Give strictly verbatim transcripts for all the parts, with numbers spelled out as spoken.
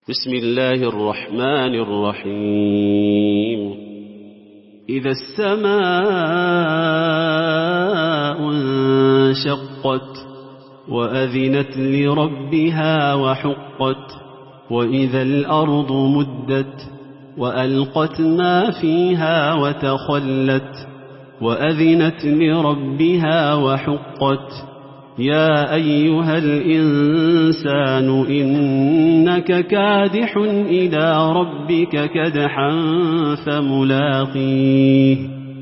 بسم الله الرحمن الرحيم إذا السماء انشقت وأذنت لربها وحقت وإذا الأرض مدت وألقت ما فيها وتخلت وأذنت لربها وحقت يا أيها الإنسان إنك كادح إلى ربك كدحا فملاقيه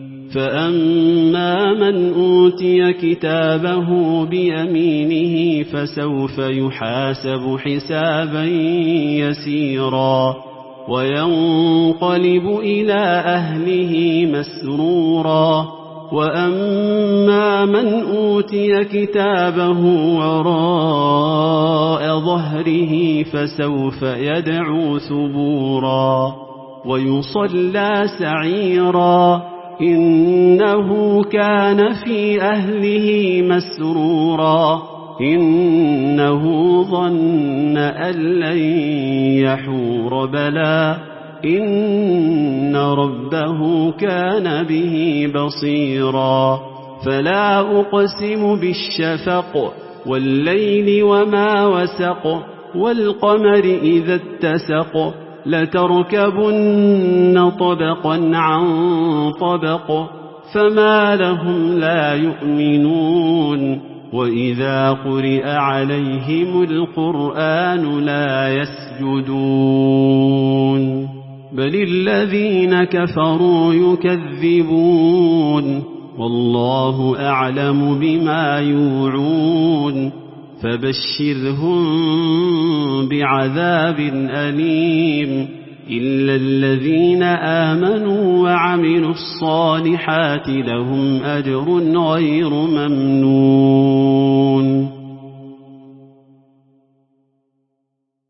فأما من أوتي كتابه بيمينه فسوف يحاسب حسابا يسيرا وينقلب إلى أهله مسرورا وأما من أوتي كتابه وراء ظهره فسوف يدعو ثبورا ويصلى سعيرا إنه كان في أهله مسرورا إنه ظن أن لن يحور بلى إن ربه كان به بصيرا فلا أقسم بالشفق والليل وما وسق والقمر إذا اتسق لتركبن طبقا عن طبق فما لهم لا يؤمنون وإذا قرئ عليهم القرآن لا يسجدون بل الذين كفروا يكذبون والله أعلم بما يوعون فبشرهم بعذاب أليم إلا الذين آمنوا وعملوا الصالحات لهم أجر غير ممنون.